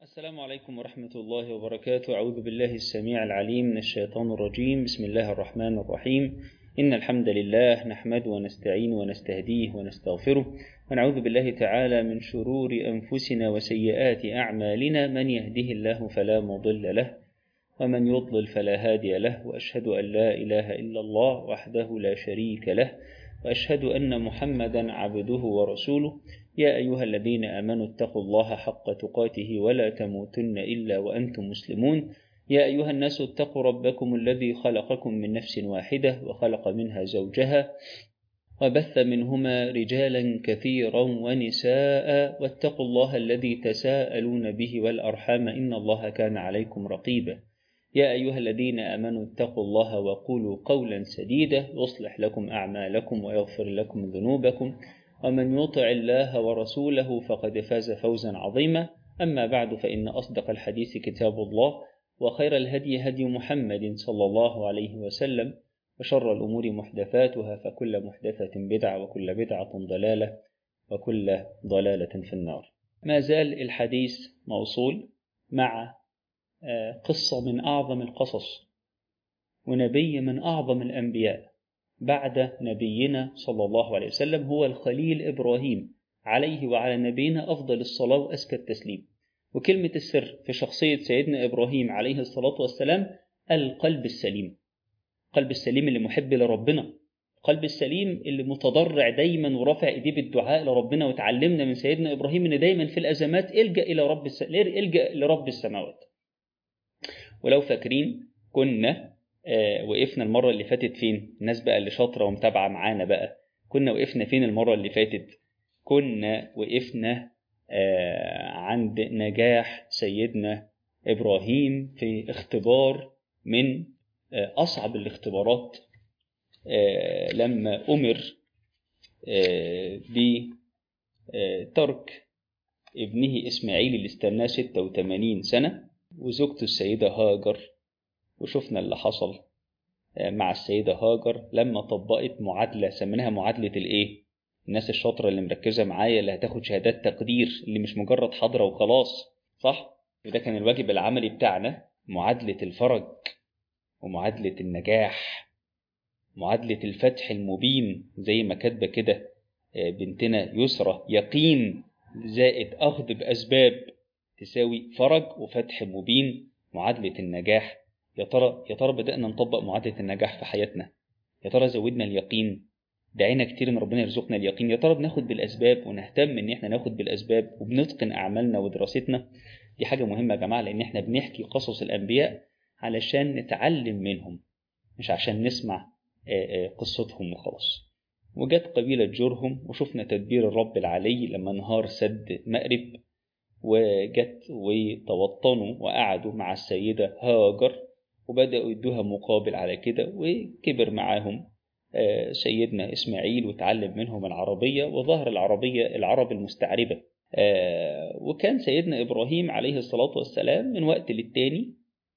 السلام عليكم ورحمة الله وبركاته. أعوذ بالله السميع العليم من الشيطان الرجيم. بسم الله الرحمن الرحيم. إن الحمد لله نحمده ونستعين ونستهديه ونستغفره، ونعوذ بالله تعالى من شرور أنفسنا وسيئات أعمالنا. من يهده الله فلا مضل له، ومن يضلل فلا هادي له، وأشهد أن لا إله إلا الله وحده لا شريك له، وأشهد أن محمدا عبده ورسوله. يا أيها الذين آمنوا اتقوا الله حق تقاته ولا تموتن إلا وأنتم مسلمون. يا أيها الناس اتقوا ربكم الذي خلقكم من نفس واحدة وخلق منها زوجها وبث منهما رجالا كثيرا ونساء، واتقوا الله الذي تساءلون به والأرحام إن الله كان عليكم رقيبا. يا أيها الذين آمنوا اتقوا الله وقولوا قولا سديدا يصلح لكم أعمالكم ويغفر لكم ذنوبكم، ومن يطع الله ورسوله فقد فاز فوزا عظيما. أما بعد، فإن أصدق الحديث كتاب الله، وخير الهدي هدي محمد صلى الله عليه وسلم، وشر الأمور محدثاتها، فكل محدثة بدعة، وكل بدعة ضلالة، وكل ضلالة في النار. ما زال الحديث موصول مع قصة من أعظم القصص، ونبي من أعظم الأنبياء بعد نبينا صلى الله عليه وسلم، هو الخليل إبراهيم عليه وعلى نبينا أفضل الصلاة وأزكى التسليم. وكلمة السر في شخصية سيدنا إبراهيم عليه الصلاة والسلام القلب السليم. القلب السليم اللي محب لربنا، القلب السليم اللي متضرع دايما ورافع ايديه بالدعاء لربنا. وتعلمنا من سيدنا إبراهيم ان دايما في الأزمات الجأ لرب السماوات. ولو فاكرين كنا وقفنا المرة اللي فاتت فين؟ الناس بقى اللي شاطرة ومتابعة معانا بقى، كنا وقفنا فين المرة اللي فاتت؟ كنا وقفنا عند نجاح سيدنا إبراهيم في اختبار من أصعب الاختبارات، لما أمر بترك ابنه إسماعيل اللي استناه 86 سنة وزوجته السيدة هاجر. وشفنا اللي حصل مع السيدة هاجر لما طبقت معادلة سميناها معادلة الإيه؟ الناس الشاطرة اللي مركزة معايا اللي هتاخد شهادات تقدير، اللي مش مجرد حضرة وخلاص، صح؟ وده كان الواجب العملي بتاعنا، معادلة الفرج ومعادلة النجاح، معادلة الفتح المبين، زي ما كاتبة كده بنتنا يسرى: يقين زائد أخذ بأسباب تساوي فرج وفتح مبين، معادلة النجاح. يا ترى بدأنا نطبق معادلة النجاح في حياتنا؟ يا ترى زودنا اليقين؟ دعينا كتير ان ربنا يرزقنا اليقين. يا ترى بناخد بالأسباب ونهتم ان احنا ناخد بالأسباب وبنتقن أعمالنا ودراستنا؟ دي حاجة مهمة يا جماعة، لان احنا بنحكي قصص الأنبياء علشان نتعلم منهم، مش عشان نسمع قصتهم وخلاص. وجت قبيلة جرهم وشفنا تدبير الرب العلي لما انهار سد مأرب، وجت وتوطنوا وقعدوا مع السيدة هاجر وبدأوا يدوها مقابل على كده، وكبر معاهم سيدنا إسماعيل وتعلم منهم العربية، وظهر العرب المستعربة. وكان سيدنا إبراهيم عليه الصلاة والسلام من وقت للتاني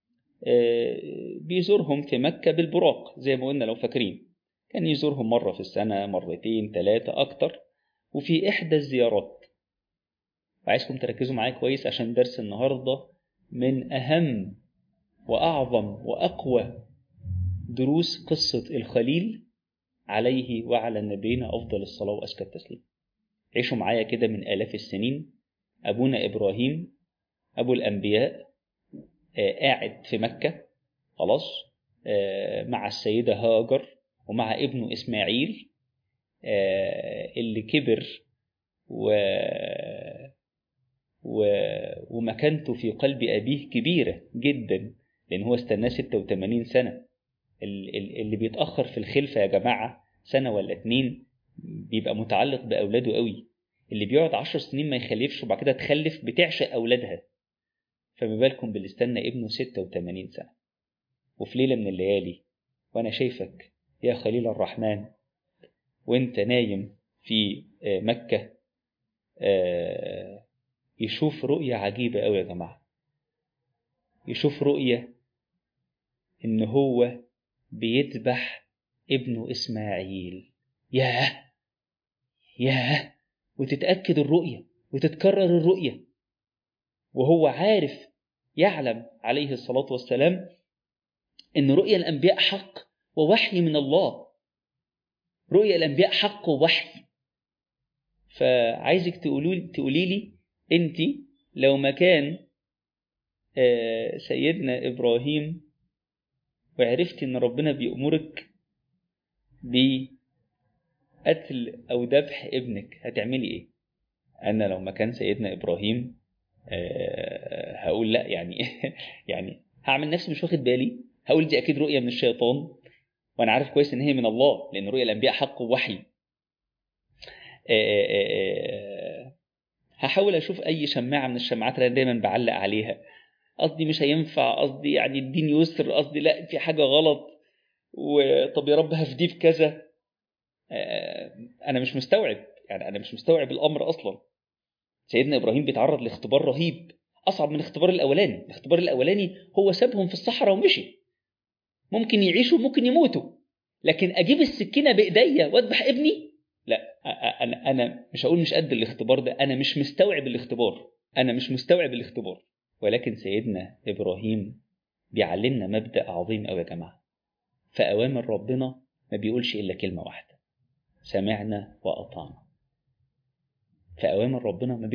بيزورهم في مكة بالبراق، زي ما قلنا لو فاكرين. كان يزورهم مرة في السنة، مرتين، 3 أكتر. وفي إحدى الزيارات، وعايزكم تركزوا معايا كويس عشان درس النهاردة من أهم وأعظم وأقوى دروس قصة الخليل عليه وعلى نبينا أفضل الصلاة وأزكى التسليم. عيشوا معايا كده من آلاف السنين. أبونا إبراهيم أبو الأنبياء قاعد في مكة خلاص مع السيدة هاجر ومع ابنه إسماعيل اللي كبر ومكانته في قلب أبيه كبيرة جدا، لأن هو استناه 86 سنة. اللي بيتأخر في الخلفة يا جماعة سنة ولا 2 بيبقى متعلق بأولاده قوي. اللي بيقعد 10 سنين ما يخلفش وبعد كده تخلف بتعشق أولادها، فما بالكم باللي استنى ابنه 86 سنة. وفي ليلة من الليالي وأنا شايفك يا خليل الرحمن وانت نايم في مكة، يشوف رؤية عجيبة قوي يا جماعة. يشوف رؤية إن هو بيذبح ابنه إسماعيل. ياه، وتتأكد الرؤية وتتكرر الرؤية. وهو عارف يعلم عليه الصلاة والسلام إن رؤيا الأنبياء حق ووحي من الله. رؤيا الأنبياء حق ووحي. فعايزك تقولي لي أنت لو مكان سيدنا إبراهيم وعرفتي إن ربنا بيأمرك بقتل أو ذبح ابنك هتعملي إيه؟ أنا لو مكان سيدنا إبراهيم هقول لا، يعني يعني هعمل نفسي مش واخد بالي، هقول دي أكيد رؤية من الشيطان، وأنا عارف كويس إن هي من الله لأن رؤيا الأنبياء حق ووحي. هحاول أشوف أي شماعة من الشماعات اللي أنا دايما بعلق عليها، قصدي مش هينفع، قصدي يعني الدين يسر، قصدي لا في حاجة غلط، وطب يا رب هفديه في كذا. أنا مش مستوعب، يعني أنا مش مستوعب الأمر أصلا. سيدنا إبراهيم بيتعرض لاختبار رهيب أصعب من الاختبار الأولاني. الاختبار الأولاني هو سابهم في الصحراء ومشي، ممكن يعيشوا ممكن يموتوا، لكن أجيب السكينة بإيديا وأذبح ابني؟ لا، أنا مش هقول مش قد الاختبار ده، أنا مش مستوعب الاختبار، أنا مش مستوعب الاختبار. ولكن سيدنا إبراهيم بيعلمنا مبدأ عظيم أوي يا جماعة. فأوامر ربنا ما بيقولش إلا كلمة واحدة: سمعنا وأطعنا. فأوامر ربنا ما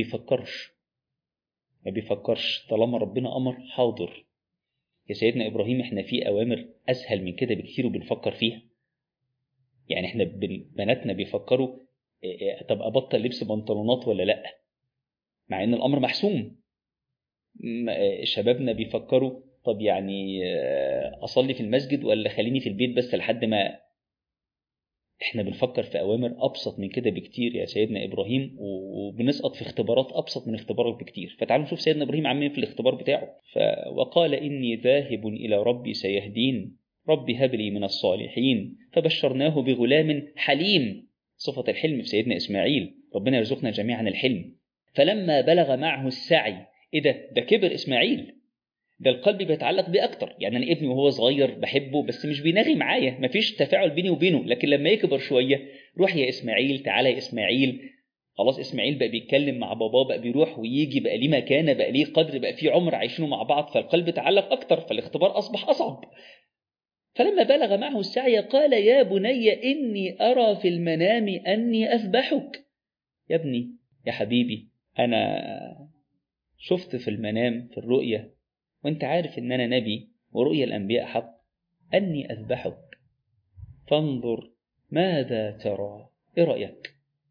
بيفكرش، طالما ربنا أمر حاضر. يا سيدنا إبراهيم احنا في أوامر أسهل من كده بكثير وبنفكر فيها. يعني احنا بناتنا بيفكروا طب أبطل لبس بنطلونات ولا لأ، مع إن الأمر محسوم. شبابنا بيفكروا طب يعني أصلي في المسجد ولا خليني في البيت بس لحد ما. احنا بنفكر في أوامر أبسط من كده بكتير يا سيدنا إبراهيم، وبنسقط في اختبارات أبسط من اختبارات بكتير. فتعالوا نشوف سيدنا إبراهيم عمل في الاختبار بتاعه. وقال إني ذاهب إلى ربي سيهدين، ربي هب لي من الصالحين. فبشرناه بغلام حليم. صفة الحلم في سيدنا إسماعيل، ربنا يرزقنا جميعا الحلم. فلما بلغ معه السعي، إيه ده كبر إسماعيل، ده القلب بيتعلق بيه أكتر. يعني أنا ابني وهو صغير بحبه بس مش بيناغي معايا، مفيش تفاعل بيني وبينه، لكن لما يكبر شوية روح يا إسماعيل، تعالى يا إسماعيل، خلاص إسماعيل بقى بيتكلم مع باباه، بقى بيروح ويجي، بقى ليه مكانة، بقى ليه قدر، بقى فيه عمر عايشينه مع بعض، فالقلب تعلق أكتر، فالاختبار أصبح أصعب. فلما بلغ معه السعي قال يا بني إني أرى في المنام أني أذبحك. يا ابني يا حبيبي، أنا شفت في المنام في الرؤية، وانت عارف ان انا نبي ورؤيا الانبياء حق، اني اذبحك فانظر ماذا ترى. ايه رايك؟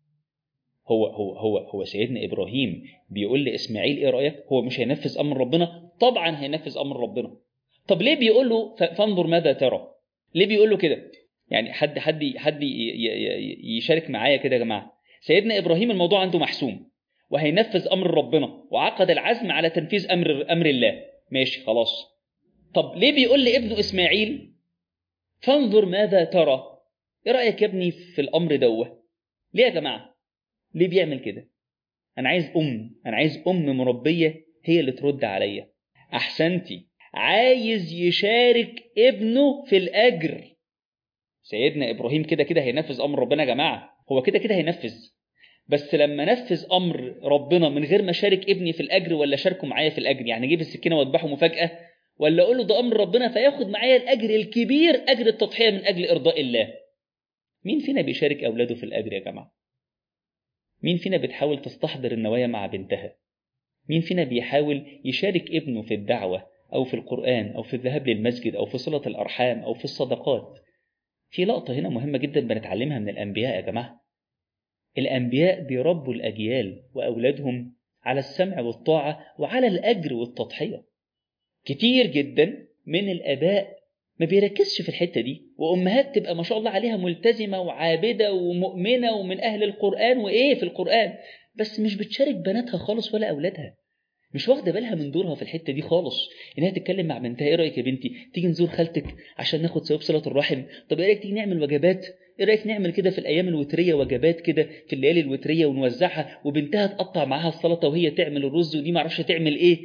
هو سيدنا ابراهيم بيقول لاسماعيل ايه رايك؟ هو مش هينفذ امر ربنا؟ طبعا هينفذ امر ربنا. طب ليه بيقول له فانظر ماذا ترى؟ ليه بيقول له كده؟ يعني حد يشارك معايا كده يا جماعه. سيدنا ابراهيم الموضوع عنده محسوم وهينفذ امر ربنا وعقد العزم على تنفيذ امر الله، ماشي خلاص. طب ليه بيقول لابنه إسماعيل فانظر ماذا ترى؟ إيه رأيك يا ابني في الأمر دوه؟ ليه يا جماعة؟ ليه بيعمل كده؟ أنا عايز أم مربية هي اللي ترد عليا. أحسنتي، عايز يشارك ابنه في الأجر. سيدنا إبراهيم كده هينفذ أمر ربنا يا جماعة، هو كده هينفذ، بس لما نفذ أمر ربنا من غير ما شارك ابني في الأجر ولا شاركه معايا في الأجر، يعني جيب السكينة واذبحه مفاجأة، ولا أقول له ده أمر ربنا فياخد معايا الأجر الكبير، أجر التضحية من أجل إرضاء الله. مين فينا بيشارك أولاده في الأجر يا جماعة؟ مين فينا بتحاول تستحضر النوايا مع بنتها؟ مين فينا بيحاول يشارك ابنه في الدعوة أو في القرآن أو في الذهاب للمسجد أو في صلة الأرحام أو في الصدقات؟ في لقطة هنا مهمة جدا بنتعلمها من الأنبياء يا جماعة. الأنبياء بيربوا الأجيال وأولادهم على السمع والطاعة وعلى الأجر والتضحية. كتير جدا من الآباء ما بيركزش في الحتة دي، وأمهات تبقى ما شاء الله عليها ملتزمة وعابدة ومؤمنة ومن أهل القرآن وإيه في القرآن، بس مش بتشارك بناتها خالص ولا أولادها، مش واخده بالها من دورها في الحته دي خالص. انها تتكلم مع بنتها: ايه رايك يا بنتي تيجي نزور خالتك عشان ناخد ثواب صله الرحم؟ طب ايه رايك تيجي نعمل وجبات؟ ايه رايك نعمل كده في الايام الوتريه وجبات كده في الليالي الوتريه ونوزعها، وبنتها تقطع معاها السلطه وهي تعمل الرز ودي ما اعرفش تعمل ايه.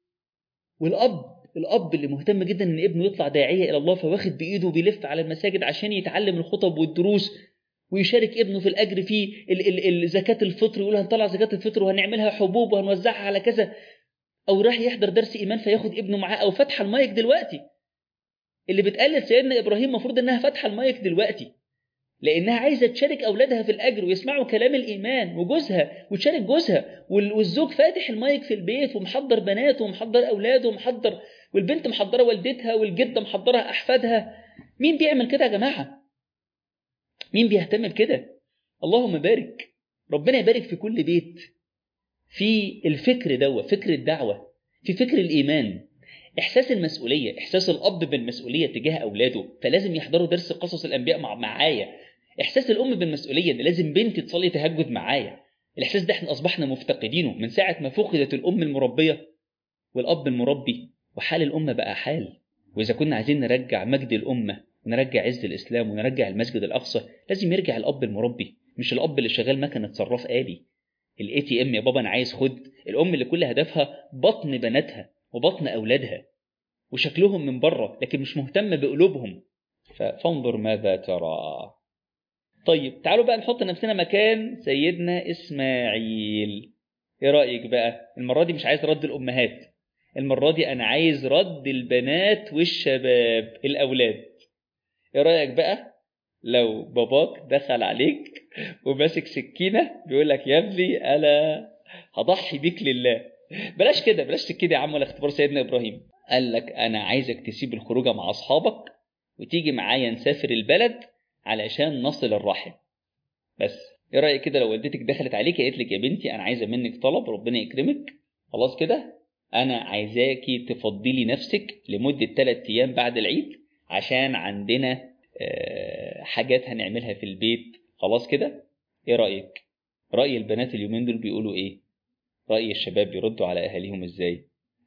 والاب اللي مهتم جدا ان ابنه يطلع داعيه الى الله، فواخد بايده وبيلف على المساجد عشان يتعلم الخطب والدروس ويشارك ابنه في الاجر في زكاه الفطر، يقول هنطلع زكاه الفطر وهنعملها حبوب وهنوزعها على كذا. أو راح يحضر درس إيمان فياخد ابنه معاه، أو فاتحة المايك دلوقتي. اللي بتقلد سيدنا إبراهيم مفروض إنها فاتحة المايك دلوقتي، لأنها عايزة تشارك أولادها في الأجر ويسمعوا كلام الإيمان، وجوزها وتشارك جوزها، والزوج فاتح المايك في البيت ومحضر بناته ومحضر أولاده ومحضر، والبنت محضرة والدتها، والجدة محضرة أحفادها. مين بيعمل كده يا جماعة؟ مين بيهتم بكده؟ اللهم بارك. ربنا يبارك في كل بيت في الفكر دوت، فكر الدعوة، في فكر الإيمان، إحساس المسؤولية، إحساس الأب بالمسؤولية تجاه أولاده، فلازم يحضروا درس قصص الأنبياء معايا. إحساس الأم بالمسؤولية إن لازم بنتي تصلي تهجد معايا. الإحساس ده إحنا أصبحنا مفتقدينه من ساعة ما فقدت الأم المربية والأب المربي، وحال الأمة بقى حال. وإذا كنا عايزين نرجع مجد الأمة ونرجع عز الإسلام ونرجع المسجد الأقصى، لازم يرجع الأب المربي، مش الأب اللي شغال مكنة صراف آلي. ATM يا بابا أنا عايز خد. الأم اللي كل هدفها بطن بناتها وبطن أولادها وشكلهم من بره، لكن مش مهتم بقلوبهم. فانظر ماذا ترى. طيب تعالوا بقى نحط نفسنا مكان سيدنا إسماعيل. ايه رأيك بقى؟ المرة دي مش عايز رد الأمهات، المرة دي أنا عايز رد البنات والشباب الأولاد. ايه رأيك بقى لو باباك دخل عليك وماسك سكينة بيقول لك يا ابني أنا هضحي بيك لله؟ بلاش كده، بلاش كده يا عم، ولا اختبار سيدنا إبراهيم. قال لك أنا عايزك تسيب الخروجة مع أصحابك وتيجي معايا نسافر البلد علشان نصل الرحم. بس ايه رأيك كده لو والدتك دخلت عليك قالت لك يا بنتي أنا عايزة منك طلب، ربنا يكرمك، خلاص كده أنا عايزاكي تفضلي نفسك لمدة 3 أيام بعد العيد عشان عندنا حاجات هنعملها في البيت، خلاص كده؟ ايه رأيك؟ رأي البنات اليومين دول بيقولوا ايه؟ رأي الشباب بيردوا على أهاليهم ازاي؟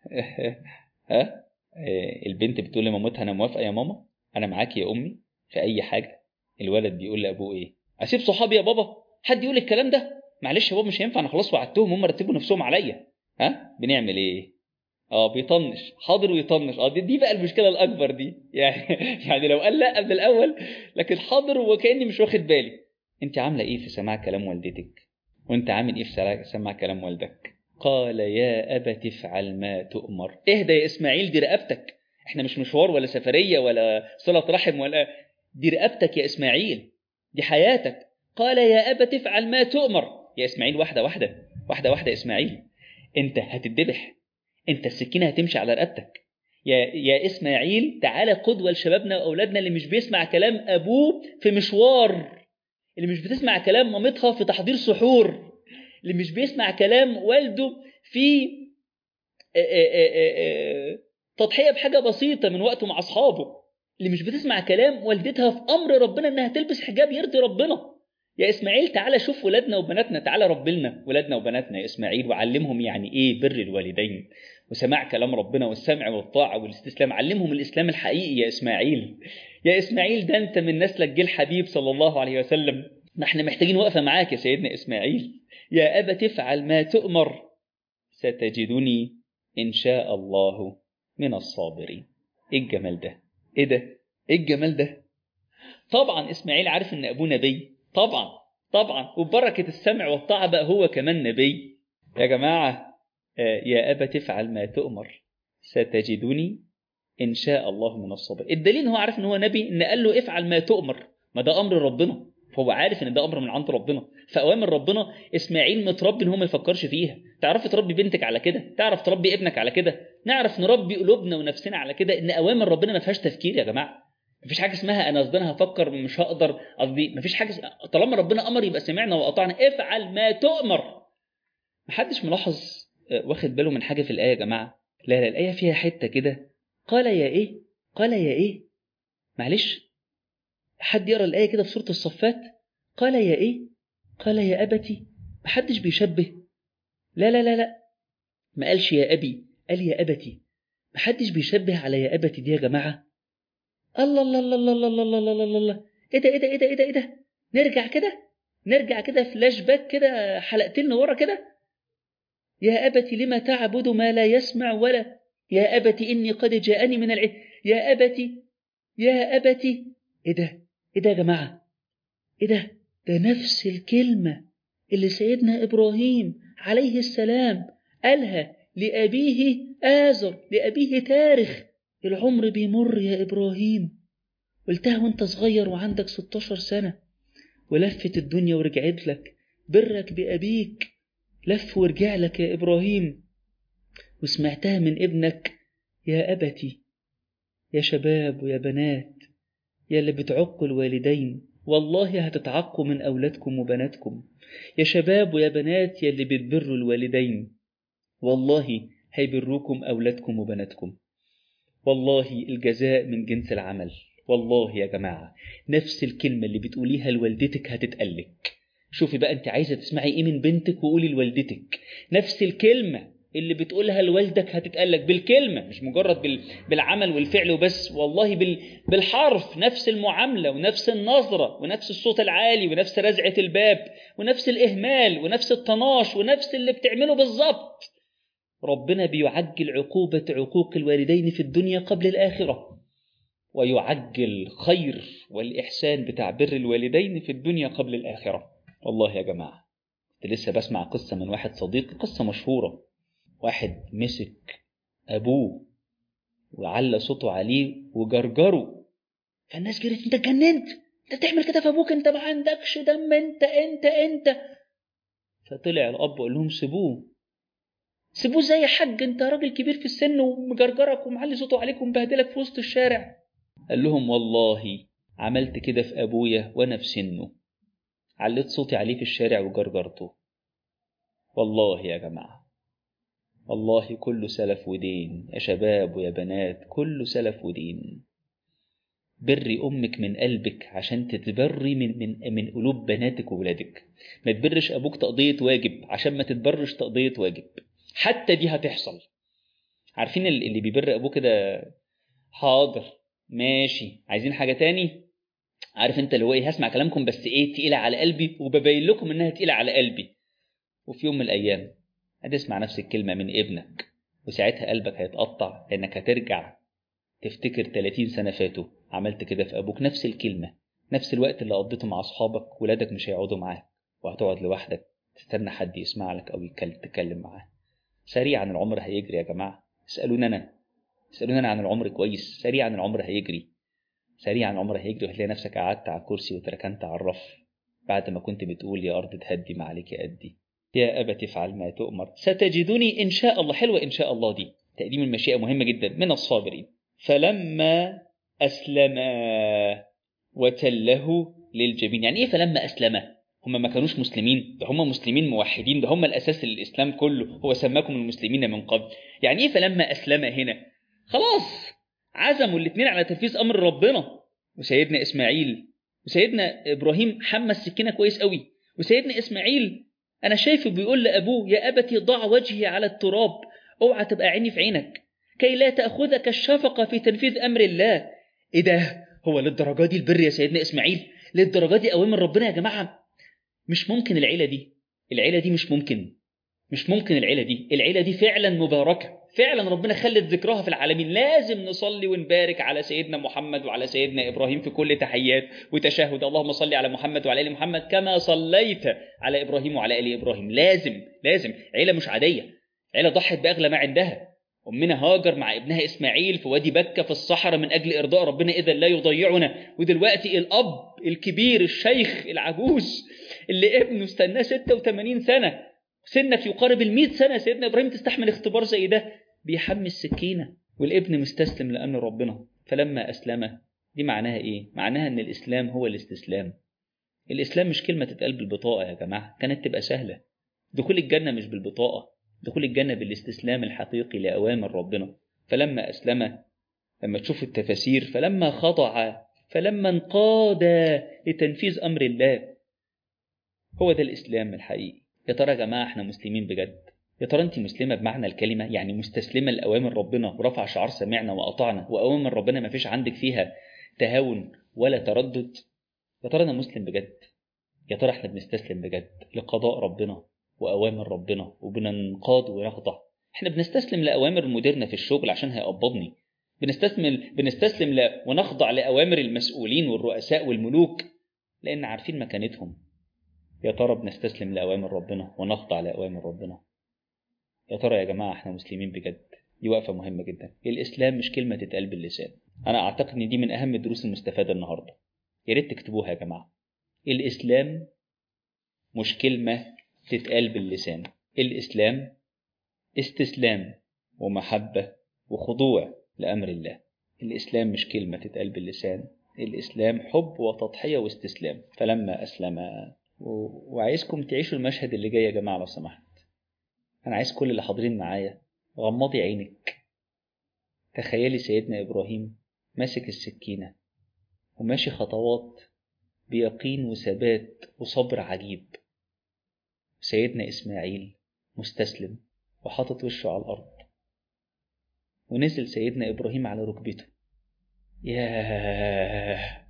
ها؟ البنت بتقول لمامتها انا موافقة يا ماما، انا معاكي يا امي في اي حاجة. الولد بيقول لابوه ايه؟ اسيب صحابي يا بابا؟ حد يقول الكلام ده؟ معلش يا بابا مش هينفع، انا خلاص وعدتهم، هم رتبوا نفسهم عليا. ها؟ بنعمل ايه؟ بيطنش، حاضر ويطنش. دي بقى المشكله الاكبر دي يعني. يعني لو قال لا من الاول لكن حاضر وكاني مش واخد بالي. انت عامله ايه في سماع كلام والدتك؟ وانت عامل ايه في سماع كلام والدك؟ قال يا ابت افعل ما تؤمر. اهدى يا اسماعيل، دي رقبتك، احنا مش مشوار ولا سفريه ولا صله رحم، ولا دي رقبتك يا اسماعيل، دي حياتك. قال يا ابت افعل ما تؤمر. يا اسماعيل واحده واحده، واحده واحده يا اسماعيل، انت هتتذبح، انت السكينه هتمشي على رقبتك. يا اسماعيل تعالى قدوه لشبابنا واولادنا اللي مش بيسمع كلام ابوه في مشوار، اللي مش بتسمع كلام مامتها في تحضير سحور، اللي مش بيسمع كلام والده في تضحيه بحاجه بسيطه من وقته مع اصحابه، اللي مش بتسمع كلام والدتها في امر ربنا انها تلبس حجاب يرضي ربنا. يا اسماعيل تعالى شوف ولادنا وبناتنا، تعالى رب لنا ولادنا وبناتنا يا اسماعيل، وعلمهم يعني ايه بر الوالدين وسماع كلام ربنا والسمع والطاعه والاستسلام. علمهم الاسلام الحقيقي يا اسماعيل. يا اسماعيل ده انت من نسلك جه الحبيب صلى الله عليه وسلم، ما احنا محتاجين وقفه معاك يا سيدنا اسماعيل. يا ابت افعل ما تؤمر ستجدني ان شاء الله من الصابرين. ايه الجمال ده؟ ايه ده؟ ايه الجمال ده؟ طبعا اسماعيل عارف ان ابوه نبي، طبعا طبعا، وبركه السمع والطاعه بقى هو كمان نبي. يا جماعه يا ابت افعل ما تؤمر ستجدني ان شاء الله من الصابرين. الدليل ان هو عارف ان هو نبي، ان قال له افعل ما تؤمر، ما ده امر ربنا، فهو عارف ان ده امر من عند ربنا، فاوامر ربنا اسماعيل متربي ان هو ما يفكرش فيها. تعرف تربي بنتك على كده، تعرف تربي ابنك على كده، نعرف نربي قلوبنا ونفسنا على كده، ان اوامر ربنا ما فيهاش تفكير يا جماعه. مفيش حاجه اسمها انا قصدي انا هفكر مش هقدر، قصدي مفيش حاجه طالما ربنا امر يبقى سمعنا واطعنا. افعل ما تؤمر. محدش ملاحظ واخد باله من حاجه في الايه يا جماعه؟ لا لا، الايه فيها حته كده، قال يا ايه، قال يا ايه. معلش حد يقرا الايه كده في سوره الصفات، قال يا ايه، قال يا ابتي. محدش بيشبه، لا لا لا لا، ما قالش يا ابي، قال يا ابتي. محدش بيشبه على يا ابتي دي يا جماعه. الله الله الله الله الله الله الله الله الله. ايه ده ايه ده ايه ده ايه ده ايه ده؟ نرجع كده، نرجع كده فلاش باك كده حلقتين ورا كده. يا أبت لما تعبد ما لا يسمع ولا، يا أبت إني قد جاءني من العلم، يا أبت، يا أبت. إيه ده؟ إيه ده يا جماعة؟ إيه ده؟ ده نفس الكلمة اللي سيدنا إبراهيم عليه السلام قالها لأبيه آزر، لأبيه تارخ. العمر بيمر يا إبراهيم، قلتها وانت صغير وعندك 16 سنة، ولفت الدنيا ورجعت لك. برك بأبيك لف ورجع لك يا إبراهيم. وسمعتها من ابنك: يا أبتي. يا شباب ويا بنات، يا اللي بتعقوا الوالدين، والله هتتعقوا من أولادكم وبناتكم. يا شباب ويا بنات، يا اللي بتبروا الوالدين، والله هيبروكم أولادكم وبناتكم. والله الجزاء من جنس العمل. والله يا جماعة نفس الكلمة اللي بتقوليها لوالدتك هتتقلك. شوفي بقى انت عايزة تسمعي ايه من بنتك وقولي لوالدتك. نفس الكلمة اللي بتقولها لوالدك هتتقلك بالكلمة، مش مجرد بالعمل والفعل وبس، والله بالحرف. نفس المعاملة ونفس النظرة ونفس الصوت العالي ونفس رزعة الباب ونفس الإهمال ونفس الطناش ونفس اللي بتعمله بالظبط. ربنا بيعجل عقوبة عقوق الوالدين في الدنيا قبل الآخرة، ويعجل خير والإحسان بتاع بر الوالدين في الدنيا قبل الآخرة. والله يا جماعة كنت لسه بسمع قصة من واحد صديقي، قصة مشهورة. واحد مسك أبوه وعلى صوته عليه وجرجره، فالناس جرت: انت اتجننت، انت تعمل كده في ابوك، انت ما عندكش دم، انت. فطلع الأب وقال لهم: سيبوه زي يا حاج، انت راجل كبير في السن ومجرجرك ومعلي صوته عليك ومبهدلك في وسط الشارع. قال لهم: والله عملت كده في أبويا وأنا في سنه، عليت صوتي عليه في الشارع وجرجرته. والله يا جماعة، والله كله سلف ودين يا شباب ويا بنات، كله سلف ودين. بري أمك من قلبك عشان تتبري من قلوب بناتك وولادك. ما تبرش أبوك تقضية واجب عشان ما تتبرش تقضية واجب، حتى دي هتحصل. عارفين اللي بيبر أبوه كده: حاضر ماشي، عايزين حاجة تاني؟ عارف انت اللي هو ايه، هسمع كلامكم بس ايه، تقيلة على قلبي وببين لكم انها تقيلة على قلبي. وفي يوم من الأيام هتسمع نفس الكلمة من ابنك، وساعتها قلبك هيتقطع، لأنك هترجع تفتكر 30 سنة فاتوا عملت كده في أبوك. نفس الكلمة، نفس الوقت اللي قضيته مع أصحابك، ولادك مش هيقعدوا معاك وهتقعد لوحدك تستنى حد يسمع لك أو تتكلم معاه. سريعا العمر هيجري يا جماعة. اسألوني أنا عن العمر كويس. سريعا العمر هيجري، سريعا العمر هيجري، وهتلاقي نفسك قعدت على الكرسي وتركنت على الرف بعد ما كنت بتقول: يا أرض تهدي ما عليك أدي، يا أبت افعل ما تؤمر ستجدني إن شاء الله. حلوة إن شاء الله دي، تقديم المشيئة مهمة جدا، من الصابرين. فلما أسلما وتله للجبين. يعني إيه فلما أسلما؟ هم ما كانوش مسلمين، ده هم مسلمين موحدين، ده هم الأساس للإسلام كله، هو سماكم المسلمين من قبل. يعني إيه فلما أسلما هنا؟ خلاص عزموا الاثنين على تنفيذ أمر ربنا. وسيدنا إسماعيل وسيدنا إبراهيم حمى السكينة كويس قوي. وسيدنا إسماعيل أنا شايفه بيقول لأبوه: يا أبتي ضع وجهي على التراب، اوعى تبقى عيني في عينك، كي لا تأخذك الشفقة في تنفيذ أمر الله. إيه ده؟ هو للدرجة دي البر يا سيدنا إسماعيل؟ للدرجة دي أوامر ربنا يا جماعة؟ مش ممكن العيلة دي مش ممكن العيلة دي فعلا مباركة، فعلا ربنا خلت ذكرها في العالمين. لازم نصلي ونبارك على سيدنا محمد وعلى سيدنا إبراهيم في كل تحيات وتشهد: اللهم صل على محمد وعلى آل محمد كما صليت على إبراهيم وعلى آل إبراهيم. لازم. عيلة مش عادية، عيلة ضحت بأغلى ما عندها. أمنا هاجر مع ابنها إسماعيل في وادي بكة في الصحراء من أجل إرضاء ربنا إذا لا يضيعنا. ودلوقتي الأب الكبير الشيخ العجوز اللي ابنه استناه 86 سنة، سنك يقارب 100 سنة، سيدنا إبراهيم تستحمل اختبار زي ده، بيحمي السكينة والابن مستسلم لأمر ربنا. فلما أسلم دي معناها إيه؟ معناها أن الإسلام هو الاستسلام. الإسلام مش كلمة تتقال بالبطاقة يا جماعة، كانت تبقى سهلة. دخول الجنة مش بالبطاقة، دخول الجنة بالاستسلام الحقيقي لأوامر ربنا. فلما أسلم، لما تشوف التفاسير: فلما خضع، فلما انقاد لتنفيذ أمر الله، هو ده الإسلام الحقيقي. يا ترى يا جماعة احنا مسلمين بجد؟ يا ترى انت مسلمة بمعنى الكلمة؟ يعني مستسلمة لأوامر ربنا ورفع شعار سمعنا وأطعنا، وأوامر ربنا ما فيش عندك فيها تهاون ولا تردد؟ يا ترى أنا مسلم بجد؟ يا ترى احنا بنستسلم بجد لقضاء ربنا وأوامر ربنا وبننقاد ونخضع؟ احنا بنستسلم لأوامر المديرنا في الشغل عشان هيقبضني، بنستسلم ونخضع لأوامر المسؤولين والرؤساء والملوك لأن عارفين مكانتهم. يا ترى بنستسلم لأوامر ربنا ونخضع لأوامر ربنا؟ يا ترى يا جماعة احنا مسلمين بجد؟ دي وقفة مهمة جدا. الإسلام مش كلمة تتقال باللسان. أنا أعتقد إن دي من أهم الدروس المستفادة النهاردة، يا ريت تكتبوها يا جماعة. الإسلام مش كلمة تتقال باللسان. الإسلام استسلام ومحبة وخضوع لأمر الله. الإسلام مش كلمة تتقال باللسان، الإسلام حب وتضحية واستسلام. فلما أسلم وعايزكم تعيشوا المشهد اللي جاي يا جماعة لو سمحت. أنا عايز كل اللي حاضرين معايا غمضي عينك، تخيلي سيدنا إبراهيم ماسك السكينة وماشي خطوات بيقين وثبات وصبر عجيب. سيدنا إسماعيل مستسلم وحاطط وشه على الأرض، ونزل سيدنا إبراهيم على ركبته. ياه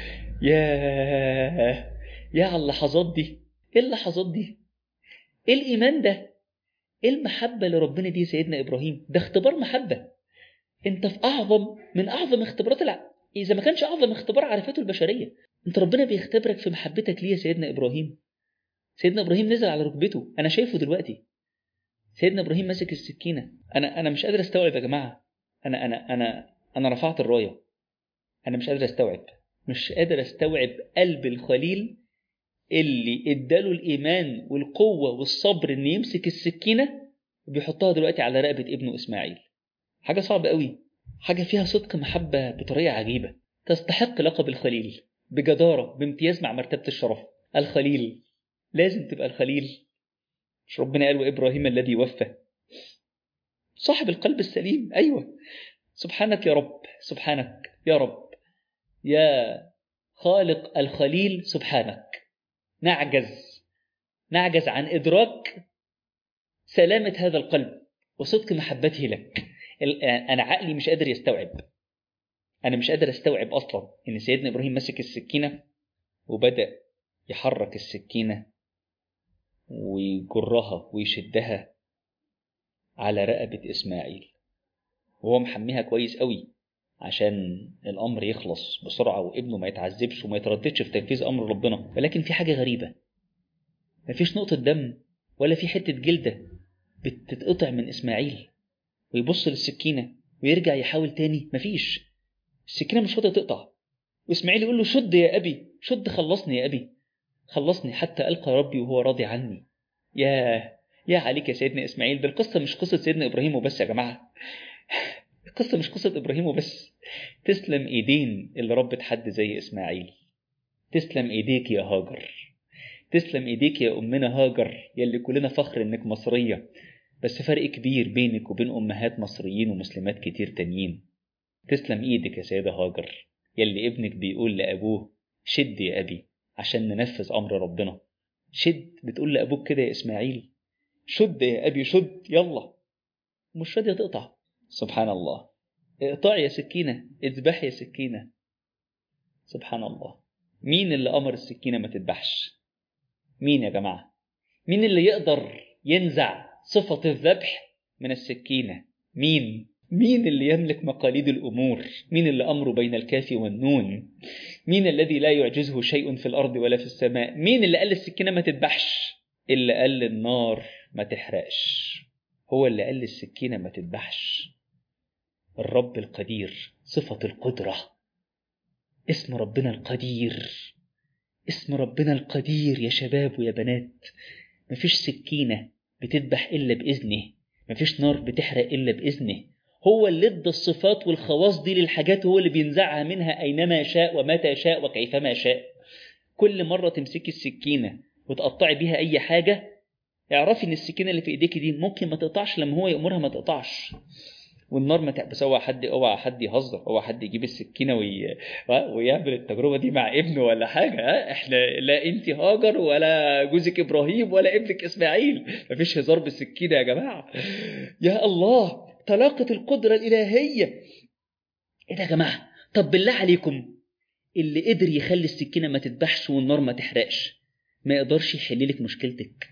ياه يا على اللحظات دي. إيه اللحظات دي؟ إيه الإيمان ده؟ إيه المحبة لربنا دي؟ سيدنا إبراهيم ده اختبار محبة. أنت في من أعظم اختبارات إذا ما كانش أعظم اختبار عرفته البشرية. أنت ربنا بيختبرك في محبتك ليه يا سيدنا إبراهيم. سيدنا إبراهيم نزل على ركبته، أنا شايفه دلوقتي. سيدنا إبراهيم ماسك السكينة. أنا مش قادر أستوعب يا جماعة. أنا رفعت الراية. أنا مش قادر أستوعب قلب الخليل اللي اداله الإيمان والقوة والصبر إن يمسك السكينة وبيحطها دلوقتي على رقبة ابنه إسماعيل. حاجة صعبة قوي، حاجة فيها صدق محبة بطريقة عجيبة. تستحق لقب الخليل بجدارة بامتياز مع مرتبة الشرف. الخليل لازم تبقى الخليل. مش ربنا قال وإبراهيم الذي وفى صاحب القلب السليم؟ أيوة. سبحانك يا رب، سبحانك يا رب يا خالق الخليل. سبحانك نعجز عن إدراك سلامة هذا القلب وصدق محبته لك. أنا عقلي مش قادر يستوعب. أنا مش قادر أستوعب أصلا إن سيدنا إبراهيم مسك السكينة وبدأ يحرك السكينة ويجرها ويشدها على رقبة إسماعيل، وهو محميها كويس قوي عشان الأمر يخلص بسرعة وابنه ما يتعذبش وما يترددش في تنفيذ أمر ربنا. ولكن في حاجة غريبة، مفيش نقطة دم ولا في حتة جلدة بتتقطع من إسماعيل. ويبص للسكينة ويرجع يحاول تاني، مفيش. السكينة مش فاضية تقطع. وإسماعيل يقول له شد يا أبي شد، خلصني يا أبي خلصني حتى ألقى ربي وهو راضي عني. يا عليك يا سيدنا إسماعيل. ده القصة مش قصة سيدنا إبراهيم وبس يا جماعة. القصة مش قصة إبراهيم وبس. تسلم إيدين اللي ربت حد زي إسماعيل. تسلم إيديك يا هاجر. تسلم إيديك يا أمنا هاجر يلي كلنا فخر إنك مصرية، بس فرق كبير بينك وبين أمهات مصريين ومسلمات كتير تانيين. تسلم إيدك يا سيدة هاجر يلي ابنك بيقول لأبوه شد يا أبي عشان ننفذ أمر ربنا. شد، بتقول لأبوك كده يا إسماعيل، شد يا أبي شد يلا. مش راضية تقطع. سبحان الله. اقطع يا سكينة، اذبح يا سكينة. سبحان الله. مين اللي أمر السكينة ما تذبحش؟ مين يا جماعة؟ مين اللي يقدر ينزع صفة الذبح من السكينة؟ مين اللي يملك مقاليد الأمور؟ مين اللي أمره بين الكاف والنون؟ مين الذي لا يعجزه شيء في الأرض ولا في السماء؟ مين اللي قال السكينة ما تذبحش؟ اللي قال النار ما تحرقش. هو اللي قال السكينة ما تذبحش. الرب القدير، صفة القدرة. اسم ربنا القدير. اسم ربنا القدير يا شباب ويا بنات. مفيش سكينة بتذبح إلا بإذنه، مفيش نار بتحرق إلا بإذنه. هو اللي ادى الصفات والخواص دي للحاجات، هو اللي بينزعها منها أينما شاء ومتى شاء وكيفما شاء. كل مرة تمسكي السكينة وتقطعي بيها أي حاجة، اعرفي إن السكينة اللي في إيديك دي ممكن ما تقطعش لما هو يأمرها ما تقطعش. والنار ما بس اوعى حد يهزر، اوعى حد يجيب السكينه ويعمل التجربه دي مع ابنه ولا حاجه. احنا لا انت هاجر ولا جوزك ابراهيم ولا ابنك اسماعيل. مفيش هزار بالسكينه يا جماعه. يا الله، طلاقه القدره الالهيه. ايه ده يا جماعه؟ طب بالله عليكم، اللي قدر يخلي السكينه ما تذبحش والنار ما تحرقش، ما يقدرش يحل لك مشكلتك؟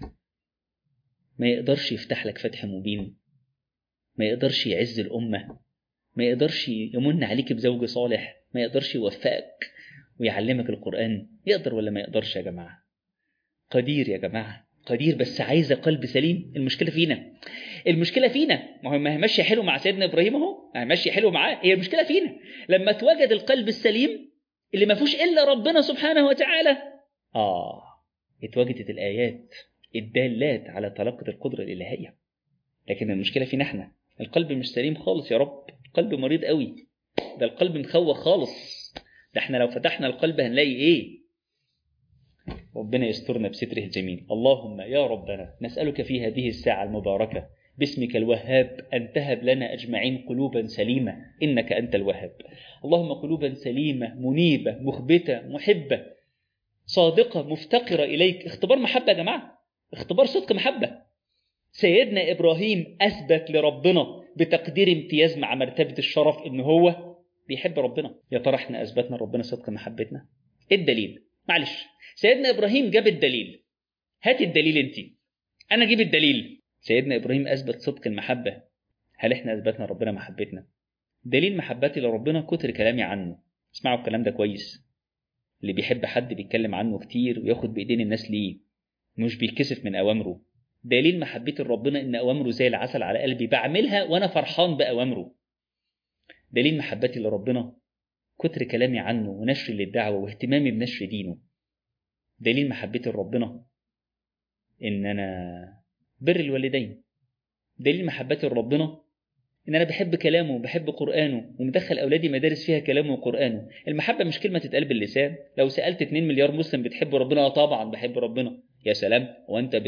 ما يقدرش يفتح لك فتح مبين؟ ما يقدرش يعز الأمة؟ ما يقدرش يمن عليك بزوج صالح؟ ما يقدرش يوفقك ويعلمك القرآن؟ يقدر ولا ما يقدرش يا جماعة؟ قدير يا جماعة، قدير، بس عايزة قلب سليم. المشكلة فينا. ما هي ماشية حلو مع سيدنا إبراهيم اهو، ماشية حلو معاه. هي المشكلة فينا لما توجد القلب السليم اللي ما فيهوش إلا ربنا سبحانه وتعالى. اتوجدت الآيات الدالات على طلاقة القدرة الإلهية. لكن المشكلة فينا احنا، القلب مش سليم خالص يا رب، القلب مريض قوي، ده القلب مخوخ خالص. ده احنا لو فتحنا القلب هنلاقي ايه؟ ربنا يسترنا بستره الجميل. اللهم يا ربنا نسألك في هذه الساعة المباركة باسمك الوهاب أن تهب لنا أجمعين قلوبا سليمة، إنك أنت الوهاب. اللهم قلوبا سليمة منيبة مخبتة محبة صادقة مفتقرة إليك. اختبار محبة يا جماعة، اختبار صدق محبة. سيدنا إبراهيم أثبت لربنا بتقدير امتياز مع مرتبة الشرف إن هو بيحب ربنا. يا ترى احنا أثبتنا لربنا صدق محبتنا؟ إيه الدليل؟ معلش، سيدنا إبراهيم جاب الدليل، هات الدليل انت، أنا جيب الدليل. سيدنا إبراهيم أثبت صدق المحبة، هل احنا أثبتنا لربنا محبتنا؟ دليل محبتي لربنا كتر كلامي عنه. اسمعوا الكلام ده كويس، اللي بيحب حد بيتكلم عنه كتير وياخد بإيدين الناس ليه، مش بيتكسف من أوامره. دليل محبتي لربنا إن أوامره زي العسل على قلبي، بعملها وأنا فرحان بأوامره. دليل محبتي لربنا كتر كلامي عنه ونشر للدعوة واهتمامي بنشر دينه. دليل محبتي لربنا إن أنا بر الوالدين. دليل محبتي لربنا إن أنا بحب كلامه وبحب قرآنه ومدخل أولادي مدارس فيها كلامه وقرآنه. المحبة مش كلمة تتقال باللسان. لو سألت 2 مليار مسلم بتحب ربنا؟ طبعا بحب ربنا. يا سلام، وأنت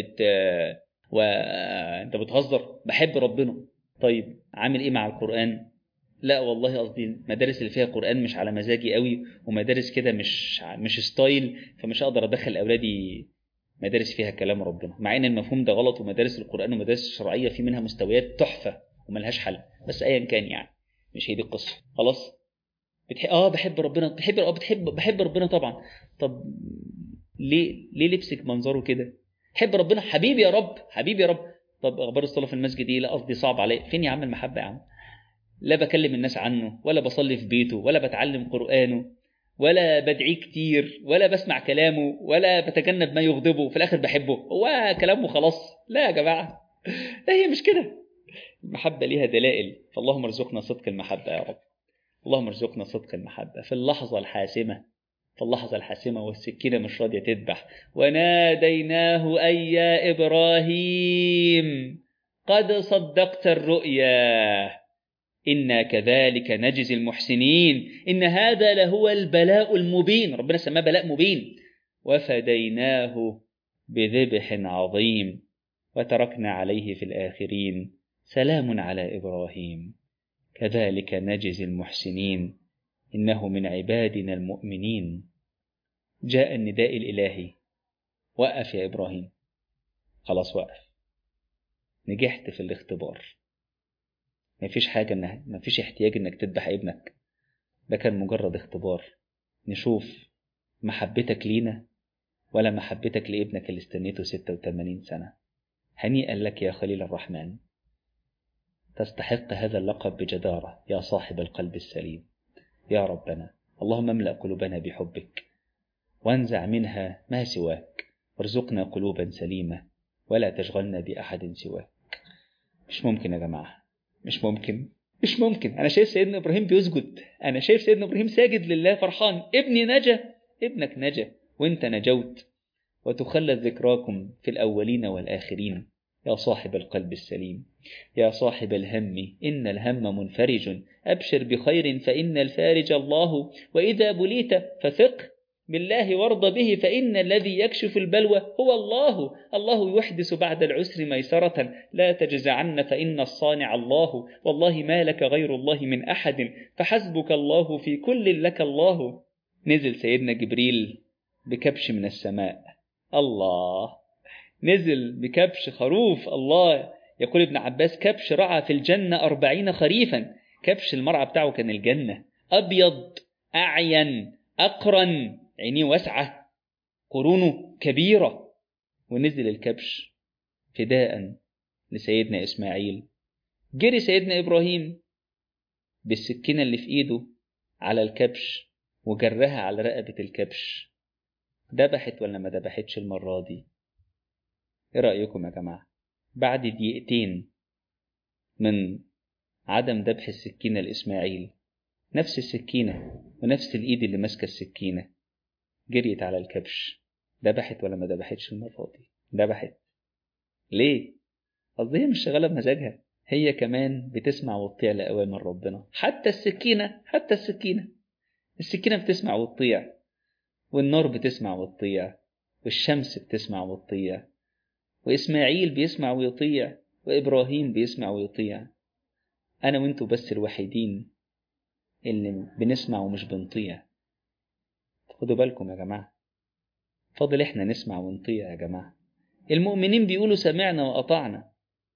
بتهزر؟ بحب ربنا. طيب عامل إيه مع القرآن؟ لا والله قصدي المدارس اللي فيها قرآن مش على مزاجي قوي، ومدارس كده مش ستايل، فمش هقدر أدخل أولادي مدارس فيها كلام ربنا، مع ان المفهوم ده غلط. ومدارس القرآن ومدارس الشرعية في منها مستويات تحفة وملهاش حل، بس ايا كان يعني مش هي دي القصة. خلاص بحب ربنا، بحب ربنا طبعا. طب ليه لبسك منظره كده؟ حب ربنا حبيبي يا رب، حبيبي يا رب. طب اخبار الصلاة في المسجد ايه؟ لا قصدي صعب علي. فين يا عم المحبة يا عم؟ لا بكلم الناس عنه، ولا بصلي في بيته، ولا بتعلم قرآنه، ولا بدعيه كتير، ولا بسمع كلامه، ولا بتجنب ما يغضبه، في الآخر بحبه. هو كلامه خلاص؟ لا يا جماعة، لا هي مش كده. المحبة ليها دلائل، فاللهم ارزقنا صدق المحبة يا رب. اللهم ارزقنا صدق المحبة في اللحظة الحاسمة، والسكينة مش راضية تذبح. وناديناه أي يا إبراهيم قد صدقت الرؤيا إنا كذلك نجزي المحسنين إن هذا لهو البلاء المبين. ربنا سماه بلاء مبين. وفديناه بذبح عظيم وتركنا عليه في الآخرين سلام على إبراهيم كذلك نجزي المحسنين إنه من عبادنا المؤمنين. جاء النداء الإلهي، وقف يا إبراهيم، خلاص وقف، نجحت في الاختبار. مفيش احتياج انك تذبح ابنك، ده كان مجرد اختبار نشوف محبتك لينا ولا محبتك لابنك اللي استنيته 86 سنة. هنيئا لك يا خليل الرحمن، تستحق هذا اللقب بجدارة يا صاحب القلب السليم. يا ربنا اللهم املأ قلوبنا بحبك وانزع منها ما سواك، وارزقنا قلوبا سليمة ولا تشغلنا بأحد سواك. مش ممكن يا جماعة، مش ممكن. أنا شايف سيدنا إبراهيم بيسجد، أنا شايف سيدنا إبراهيم ساجد لله فرحان. ابني نجا، ابنك نجا، وانت نجوت، وتخلد ذكراكم في الأولين والآخرين. يا صاحب القلب السليم، يا صاحب الهم، إن الهم منفرج، أبشر بخير فإن الفارج الله، وإذا بليت فثق بالله وارض به فإن الذي يكشف البلوى هو الله. الله يحدث بعد العسر ميسرة، لا تجزعن فإن الصانع الله، والله ما لك غير الله من أحد، فحسبك الله في كل لك الله. نزل سيدنا جبريل بكبش من السماء، الله، نزل بكبش خروف. الله يقول ابن عباس كبش رعى في الجنة 40 خريفا. كبش المرعى بتاعه كان الجنة، أبيض أعين أقرن، عينيه واسعة، قرونه كبيرة. ونزل الكبش فداء لسيدنا إسماعيل. جري سيدنا إبراهيم بالسكينة اللي في إيده على الكبش وجرها على رقبة الكبش. دبحت ولا ما دبحتش المرة دي؟ ايه رأيكم يا جماعة؟ بعد دقيقتين من عدم ذبح السكينة لإسماعيل، نفس السكينة ونفس الإيد اللي ماسكة السكينة جريت على الكبش. ذبحت ولا ما ذبحتش المرة دي؟ ذبحت. ليه؟ قصدي هي مش شغالة بمزاجها، هي كمان بتسمع وتطيع لأوامر ربنا. حتى السكينة بتسمع وتطيع، والنار بتسمع وتطيع، والشمس بتسمع وتطيع، وإسماعيل بيسمع ويطيع، وإبراهيم بيسمع ويطيع. أنا وإنتوا بس الوحيدين اللي بنسمع ومش بنطيع. خدوا بالكم يا جماعة، فاضل إحنا نسمع ونطيع يا جماعة. المؤمنين بيقولوا سمعنا وأطعنا،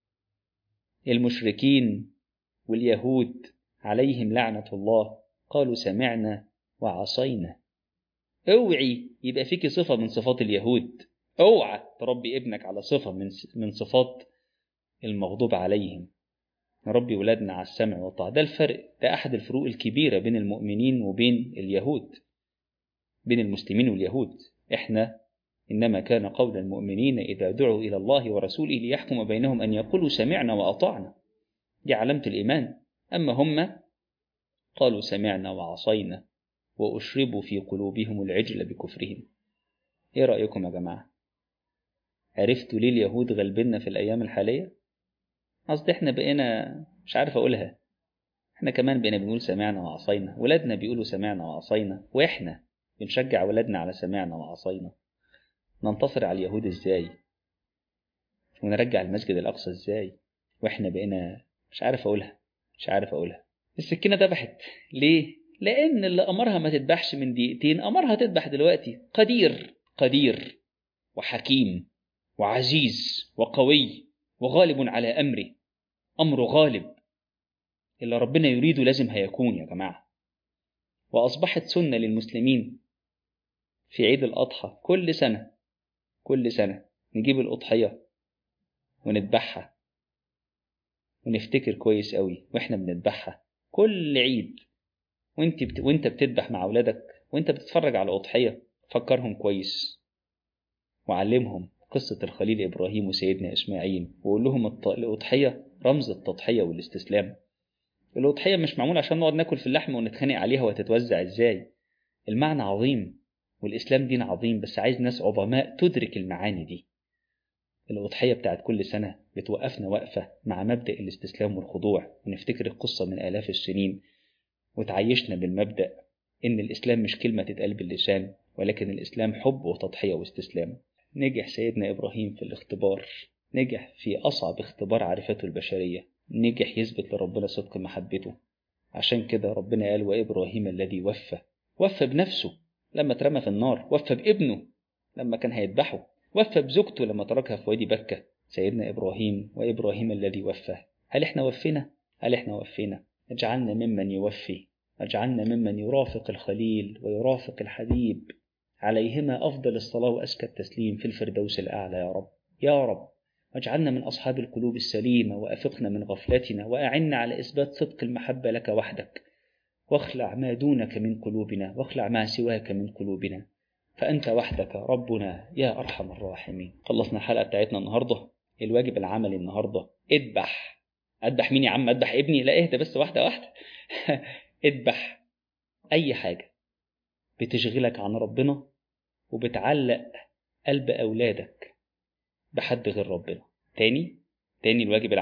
المشركين واليهود عليهم لعنة الله قالوا سمعنا وعصينا. اوعي يبقى فيك صفة من صفات اليهود، اوعى تربي ابنك على صفة من صفات المغضوب عليهم. نربي ولادنا على السمع والطاعة. ده الفرق، ده أحد الفروق الكبيرة بين المؤمنين وبين اليهود، بين المسلمين واليهود. إحنا إنما كان قول المؤمنين إذا دعوا إلى الله ورسوله ليحكم بينهم أن يقولوا سمعنا وأطعنا، دي علامة الإيمان. أما هم قالوا سمعنا وعصينا وأشربوا في قلوبهم العجل بكفرهم. إيه رأيكم يا جماعة؟ عرفتوا ليه اليهود غلبنا في الأيام الحالية؟ قصدي إحنا بقينا مش عارف أقولها، إحنا كمان بقينا بنقول سمعنا وعصينا، ولادنا بيقولوا سمعنا وعصينا، وإحنا بنشجع ولادنا على سمعنا وعصينا. ننتصر على اليهود إزاي؟ ونرجع المسجد الأقصى إزاي؟ وإحنا بقينا مش عارف أقولها. السكينة ذبحت. ليه؟ لأن اللي أمرها ما تذبحش من دقيقتين أمرها تذبح دلوقتي. قدير وحكيم وعزيز وقوي وغالب على أمره، أمره غالب، اللي ربنا يريده لازم هيكون يا جماعة. وأصبحت سنة للمسلمين في عيد الأضحى كل سنة نجيب الأضحية ونذبحها، ونفتكر كويس قوي وإحنا بنذبحها كل عيد. وانت بتذبح مع أولادك وانت بتتفرج على أضحية، فكرهم كويس وعلمهم قصة الخليل إبراهيم وسيدنا إسماعيل، وقول لهم الأضحية رمز التضحية والاستسلام. الأضحية مش معمول عشان نقعد ناكل في اللحمة ونتخانق عليها وتتوزع إزاي. المعنى عظيم، والإسلام دين عظيم، بس عايز ناس عظماء تدرك المعاني دي. الأضحية بتاعت كل سنة بتوقفنا وقفة مع مبدأ الاستسلام والخضوع، ونفتكر القصة من آلاف السنين، وتعيشنا بالمبدأ إن الإسلام مش كلمة تتقال باللسان، ولكن الإسلام حب وتضحية واستسلام. نجح سيدنا إبراهيم في الاختبار، نجح في أصعب اختبار عرفته البشرية، نجح يثبت لربنا صدق محبته. عشان كده ربنا قال وإبراهيم الذي وفى بنفسه لما اترمى في النار، وفى بابنه لما كان هيذبحه، وفى بزوجته لما تركها في وادي بكة. سيدنا إبراهيم وإبراهيم الذي وفى. هل احنا وفينا؟ اجعلنا ممن يوفي، اجعلنا ممن يرافق الخليل ويرافق الحبيب، عليهما أفضل الصلاة وأزكى التسليم في الفردوس الأعلى يا رب. واجعلنا من أصحاب القلوب السليمة، وأفقنا من غفلتنا، وأعنا على إثبات صدق المحبة لك وحدك، واخلع ما دونك من قلوبنا، واخلع ما سواك من قلوبنا، فأنت وحدك ربنا يا أرحم الراحمين. خلصنا الحلقة بتاعتنا النهاردة. الواجب العملي النهاردة أذبح مين يا عم؟ أذبح ابني؟ لا، اهدى بس واحدة اذبح أي حاجة بتشغلك عن ربنا وبتعلق قلب أولادك بحد غير ربنا. تاني الواجب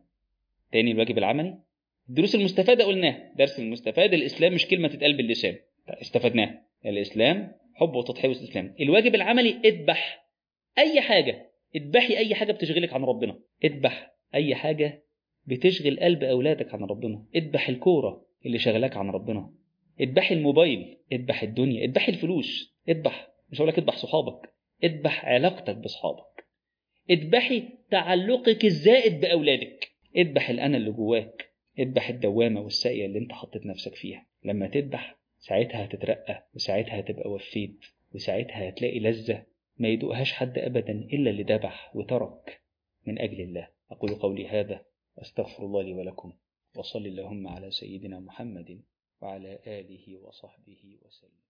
العملي. الدروس المستفادة قلناها. درس المستفاد الإسلام مش كلمة تتقال باللسان، استفدناها. الإسلام حب وتضحية واستسلام. الواجب العملي اذبح أي حاجة، اذبحي أي حاجة بتشغلك عن ربنا، اذبح أي حاجة بتشغل قلب أولادك عن ربنا، اذبح الكورة اللي شغلك عن ربنا، اذبحي الموبايل، اذبح الدنيا، اذبحي الفلوس، مش هقولك اذبح صحابك، اذبح علاقتك بصحابك، اذبحي تعلقك الزائد بأولادك، اذبح الأنا اللي جواك، اذبح الدوامة والساقية اللي انت حطيت نفسك فيها. لما تذبح ساعتها هتترقى، وساعتها هتبقى وفيت، وساعتها هتلاقي لذة ما يدوقهاش حد أبدا إلا اللي ذبح وترك من أجل الله. أقول قولي هذا أستغفر الله لي ولكم، وصل اللهم على سيدنا محمد وعلى آله وصحبه وسلم.